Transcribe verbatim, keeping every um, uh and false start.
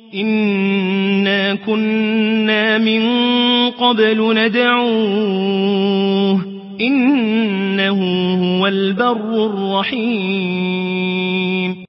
إنا كنا من قبل ندعوه إنه هو البر الرحيم